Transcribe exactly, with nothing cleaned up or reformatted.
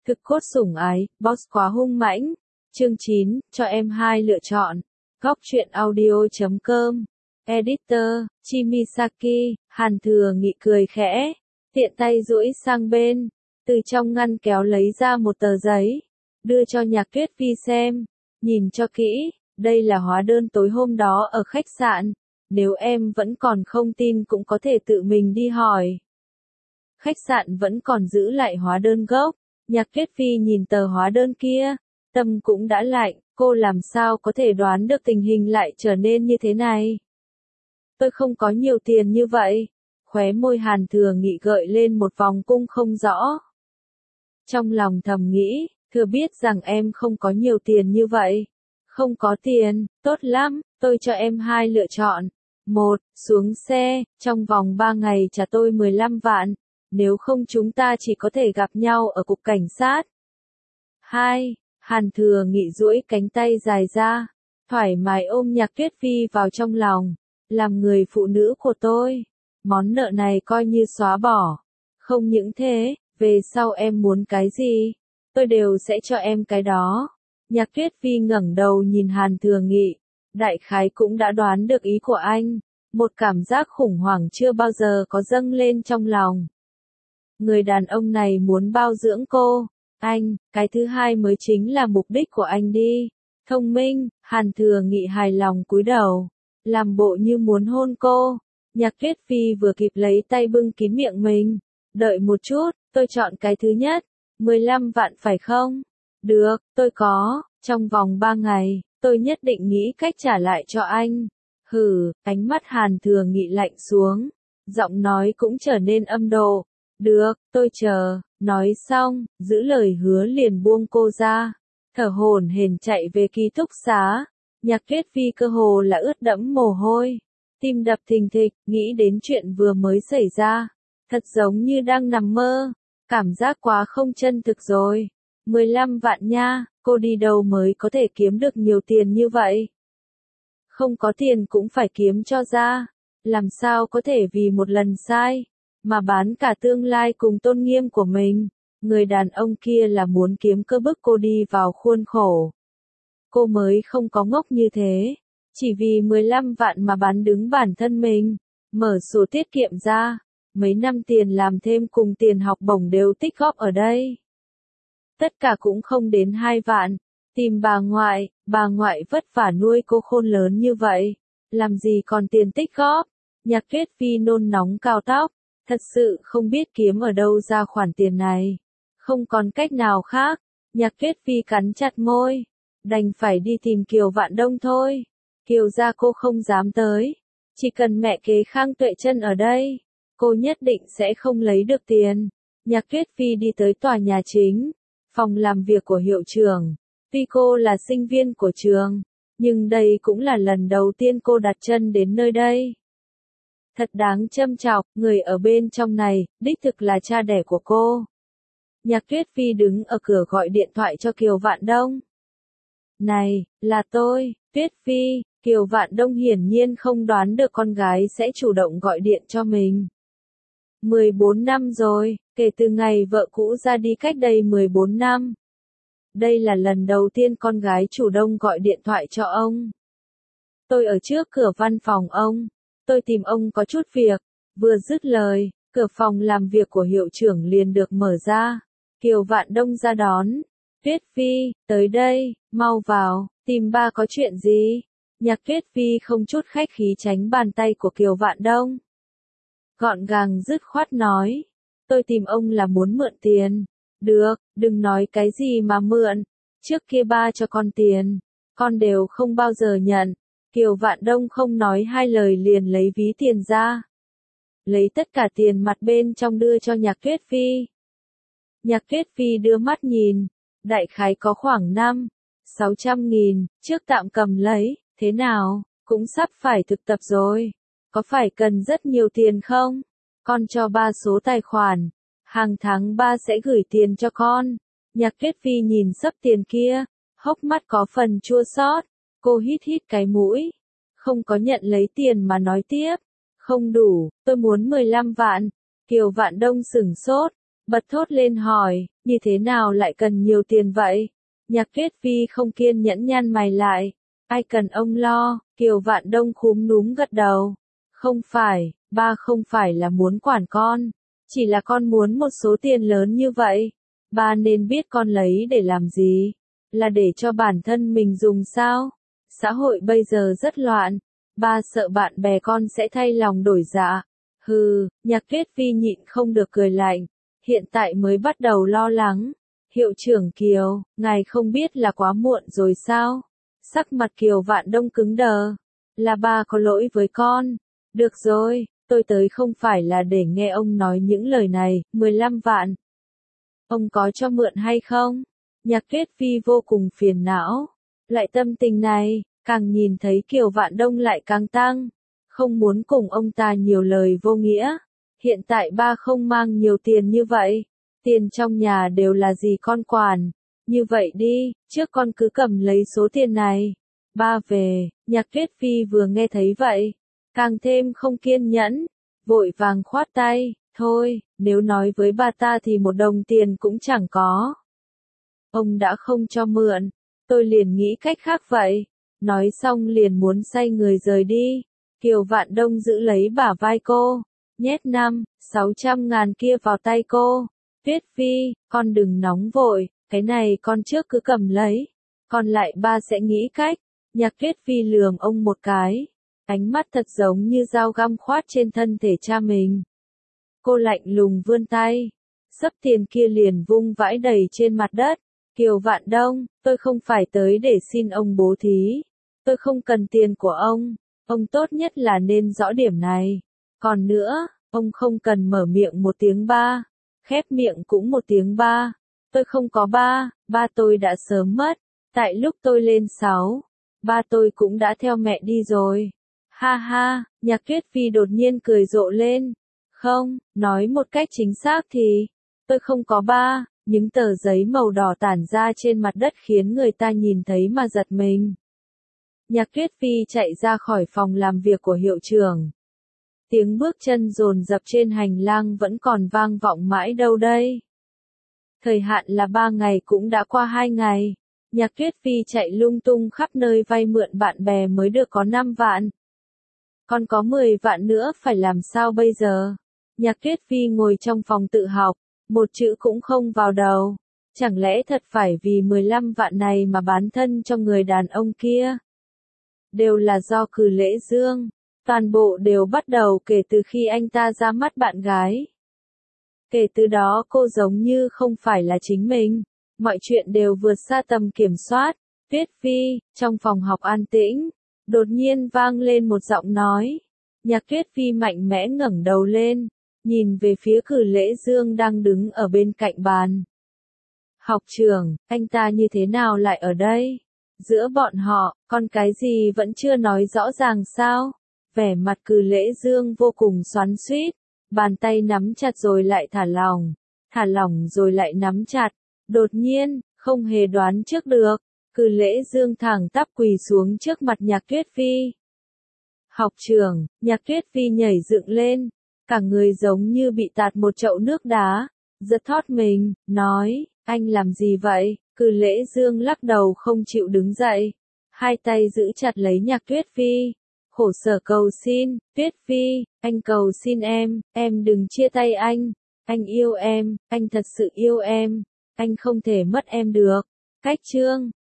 Thực cốt sủng ái, boss quá hung mãnh. Chương chín, cho em hai lựa chọn. Góc truyện audio chấm com. Editor, Chimisaki, Hàn Thừa Nghị cười khẽ. Tiện tay duỗi sang bên. Từ trong ngăn kéo lấy ra một tờ giấy. Đưa cho Nhạc Tuyết Vi xem. Nhìn cho kỹ, đây là hóa đơn tối hôm đó ở khách sạn. Nếu em vẫn còn không tin cũng có thể tự mình đi hỏi. Khách sạn vẫn còn giữ lại hóa đơn gốc. Nhạc Tuyết Vi nhìn tờ hóa đơn kia, tâm cũng đã lạnh, cô làm sao có thể đoán được tình hình lại trở nên như thế này. Tôi không có nhiều tiền như vậy. Khóe môi Hàn Thừa Nghị gợi lên một vòng cung không rõ. Trong lòng thầm nghĩ, thừa biết rằng em không có nhiều tiền như vậy. Không có tiền, tốt lắm, tôi cho em hai lựa chọn. Một, xuống xe, trong vòng ba ngày trả tôi mười lăm vạn. Nếu không chúng ta chỉ có thể gặp nhau ở cục cảnh sát. Hai, Hàn Thừa Nghị duỗi cánh tay dài ra, thoải mái ôm Nhạc Tuyết Vi vào trong lòng. Làm người phụ nữ của tôi, món nợ này coi như xóa bỏ. Không những thế, về sau em muốn cái gì, tôi đều sẽ cho em cái đó. Nhạc Tuyết Vi ngẩng đầu nhìn Hàn Thừa Nghị, đại khái cũng đã đoán được ý của anh. Một cảm giác khủng hoảng chưa bao giờ có dâng lên trong lòng. Người đàn ông này muốn bao dưỡng cô. Anh, cái thứ hai mới chính là mục đích của anh đi. Thông minh, Hàn Thừa Nghị hài lòng cúi đầu. Làm bộ như muốn hôn cô. Nhạc Tuyết Vi vừa kịp lấy tay bưng kín miệng mình. Đợi một chút, tôi chọn cái thứ nhất. mười lăm vạn phải không? Được, tôi có. Trong vòng ba ngày, tôi nhất định nghĩ cách trả lại cho anh. Hừ, ánh mắt Hàn Thừa Nghị lạnh xuống. Giọng nói cũng trở nên âm độ. Được, tôi chờ. Nói xong, giữ lời hứa liền buông cô ra. Thở hổn hển chạy về ký túc xá. Nhạc Tuyết Vi cơ hồ là ướt đẫm mồ hôi. Tim đập thình thịch, nghĩ đến chuyện vừa mới xảy ra. Thật giống như đang nằm mơ. Cảm giác quá không chân thực rồi. mười lăm vạn nha, cô đi đâu mới có thể kiếm được nhiều tiền như vậy? Không có tiền cũng phải kiếm cho ra. Làm sao có thể vì một lần sai mà bán cả tương lai cùng tôn nghiêm của mình. Người đàn ông kia là muốn kiếm cơ bức cô đi vào khuôn khổ. Cô mới không có ngốc như thế. Chỉ vì mười lăm vạn mà bán đứng bản thân mình. Mở sổ tiết kiệm ra. Mấy năm tiền làm thêm cùng tiền học bổng đều tích góp ở đây. Tất cả cũng không đến hai vạn. Tìm bà ngoại, bà ngoại vất vả nuôi cô khôn lớn như vậy. Làm gì còn tiền tích góp. Nhạc Tuyết Vi nôn nóng cào tóc. Thật sự không biết kiếm ở đâu ra khoản tiền này. Không còn cách nào khác. Nhạc Tuyết Vi cắn chặt môi. Đành phải đi tìm Kiều Vạn Đông thôi. Kiều gia cô không dám tới. Chỉ cần mẹ kế Khang Tuệ Chân ở đây, cô nhất định sẽ không lấy được tiền. Nhạc Tuyết Vi đi tới tòa nhà chính. Phòng làm việc của hiệu trưởng. Tuy cô là sinh viên của trường, nhưng đây cũng là lần đầu tiên cô đặt chân đến nơi đây. Thật đáng châm chọc, người ở bên trong này, đích thực là cha đẻ của cô. Nhạc Tuyết Vi đứng ở cửa gọi điện thoại cho Kiều Vạn Đông. Này, là tôi, Tuyết Vi. Kiều Vạn Đông hiển nhiên không đoán được con gái sẽ chủ động gọi điện cho mình. mười bốn năm rồi, kể từ ngày vợ cũ ra đi cách đây mười bốn năm. Đây là lần đầu tiên con gái chủ động gọi điện thoại cho ông. Tôi ở trước cửa văn phòng ông. Tôi tìm ông có chút việc. Vừa dứt lời, cửa phòng làm việc của hiệu trưởng liền được mở ra. Kiều Vạn Đông ra đón. Tuyết Vi, tới đây, mau vào, tìm ba có chuyện gì? Nhạc Tuyết Vi không chút khách khí tránh bàn tay của Kiều Vạn Đông. Gọn gàng dứt khoát nói. Tôi tìm ông là muốn mượn tiền. Được, đừng nói cái gì mà mượn. Trước kia ba cho con tiền, con đều không bao giờ nhận. Kiều Vạn Đông không nói hai lời liền lấy ví tiền ra. Lấy tất cả tiền mặt bên trong đưa cho Nhạc Tuyết Vi. Nhạc Tuyết Vi đưa mắt nhìn. Đại khái có khoảng năm, sáu trăm nghìn, trước tạm cầm lấy, thế nào, cũng sắp phải thực tập rồi. Có phải cần rất nhiều tiền không? Con cho ba số tài khoản. Hàng tháng ba sẽ gửi tiền cho con. Nhạc Tuyết Vi nhìn xấp tiền kia, hốc mắt có phần chua xót. Cô hít hít cái mũi. Không có nhận lấy tiền mà nói tiếp. Không đủ, tôi muốn mười lăm vạn. Kiều Vạn Đông sửng sốt, bật thốt lên hỏi, Như thế nào lại cần nhiều tiền vậy? Nhạc Tuyết Vi không kiên nhẫn nhăn mày lại. Ai cần ông lo, Kiều Vạn Đông khúm núm gật đầu. Không phải, ba không phải là muốn quản con. Chỉ là con muốn một số tiền lớn như vậy. Ba nên biết con lấy để làm gì? Là để cho bản thân mình dùng sao? Xã hội bây giờ rất loạn. Ba sợ bạn bè con sẽ thay lòng đổi dạ. Hừ, Nhạc Tuyết Vi nhịn không được cười lạnh. Hiện tại mới bắt đầu lo lắng. Hiệu trưởng Kiều, ngài không biết là quá muộn rồi sao? Sắc mặt Kiều Vạn Đông cứng đờ. Là ba có lỗi với con. Được rồi, tôi tới không phải là để nghe ông nói những lời này. mười lăm vạn. Ông có cho mượn hay không? Nhạc Tuyết Vi vô cùng phiền não. Lại tâm tình này, càng nhìn thấy Kiều Vạn Đông lại càng tăng. Không muốn cùng ông ta nhiều lời vô nghĩa. Hiện tại ba không mang nhiều tiền như vậy. Tiền trong nhà đều là gì con quản. Như vậy đi, trước con cứ cầm lấy số tiền này. Ba về, Nhạc Tuyết Vi vừa nghe thấy vậy. Càng thêm không kiên nhẫn. Vội vàng khoát tay. Thôi, nếu nói với ba ta thì một đồng tiền cũng chẳng có. Ông đã không cho mượn. Tôi liền nghĩ cách khác vậy. Nói xong liền muốn xoay người rời đi. Kiều Vạn Đông giữ lấy bả vai cô. Nhét năm, sáu trăm ngàn kia vào tay cô. Tuyết Vi, con đừng nóng vội, cái này con trước cứ cầm lấy. Còn lại ba sẽ nghĩ cách. Nhạc Tuyết Vi lườm ông một cái. Ánh mắt thật giống như dao găm khoát trên thân thể cha mình. Cô lạnh lùng vươn tay. Xấp tiền kia liền vung vãi đầy trên mặt đất. Kiều Vạn Đông, tôi không phải tới để xin ông bố thí. Tôi không cần tiền của ông. Ông tốt nhất là nên rõ điểm này. Còn nữa, ông không cần mở miệng một tiếng ba. Khép miệng cũng một tiếng ba. Tôi không có ba, ba tôi đã sớm mất. Tại lúc tôi lên sáu, ba tôi cũng đã theo mẹ đi rồi. Ha ha, Nhạc Tuyết Vi đột nhiên cười rộ lên. Không, nói một cách chính xác thì, tôi không có ba. Những tờ giấy màu đỏ tản ra trên mặt đất khiến người ta nhìn thấy mà giật mình. Nhạc Tuyết Vi chạy ra khỏi phòng làm việc của hiệu trưởng. Tiếng bước chân dồn dập trên hành lang vẫn còn vang vọng mãi đâu đây. Thời hạn là ba ngày cũng đã qua hai ngày. Nhạc Tuyết Vi chạy lung tung khắp nơi vay mượn bạn bè mới được có năm vạn. Còn có mười vạn nữa phải làm sao bây giờ? Nhạc Tuyết Vi ngồi trong phòng tự học, một chữ cũng không vào đầu. Chẳng lẽ thật phải vì mười lăm vạn này mà bán thân cho người đàn ông kia? Đều là do Cử Lễ Dương. Toàn bộ đều bắt đầu kể từ khi anh ta ra mắt bạn gái. Kể từ đó cô giống như không phải là chính mình. Mọi chuyện đều vượt xa tầm kiểm soát. Tuyết Vi, trong phòng học an tĩnh, đột nhiên vang lên một giọng nói. Nhạc Tuyết Vi mạnh mẽ ngẩng đầu lên, nhìn về phía Cử Lễ Dương đang đứng ở bên cạnh bàn. Học trưởng, anh ta như thế nào lại ở đây? Giữa bọn họ, còn cái gì vẫn chưa nói rõ ràng sao? Vẻ mặt Cử Lễ Dương vô cùng xoắn xuýt, bàn tay nắm chặt rồi lại thả lỏng, thả lỏng rồi lại nắm chặt. Đột nhiên, không hề đoán trước được, Cử Lễ Dương thẳng tắp quỳ xuống trước mặt Nhạc Tuyết Vi. Học trưởng, Nhạc Tuyết Vi nhảy dựng lên, cả người giống như bị tạt một chậu nước đá, giật thót mình, nói, anh làm gì vậy? Cử Lễ Dương lắc đầu không chịu đứng dậy, hai tay giữ chặt lấy Nhạc Tuyết Vi, khổ sở cầu xin, Tuyết Vi, anh cầu xin em, em đừng chia tay anh, anh yêu em, anh thật sự yêu em, anh không thể mất em được. Cách chương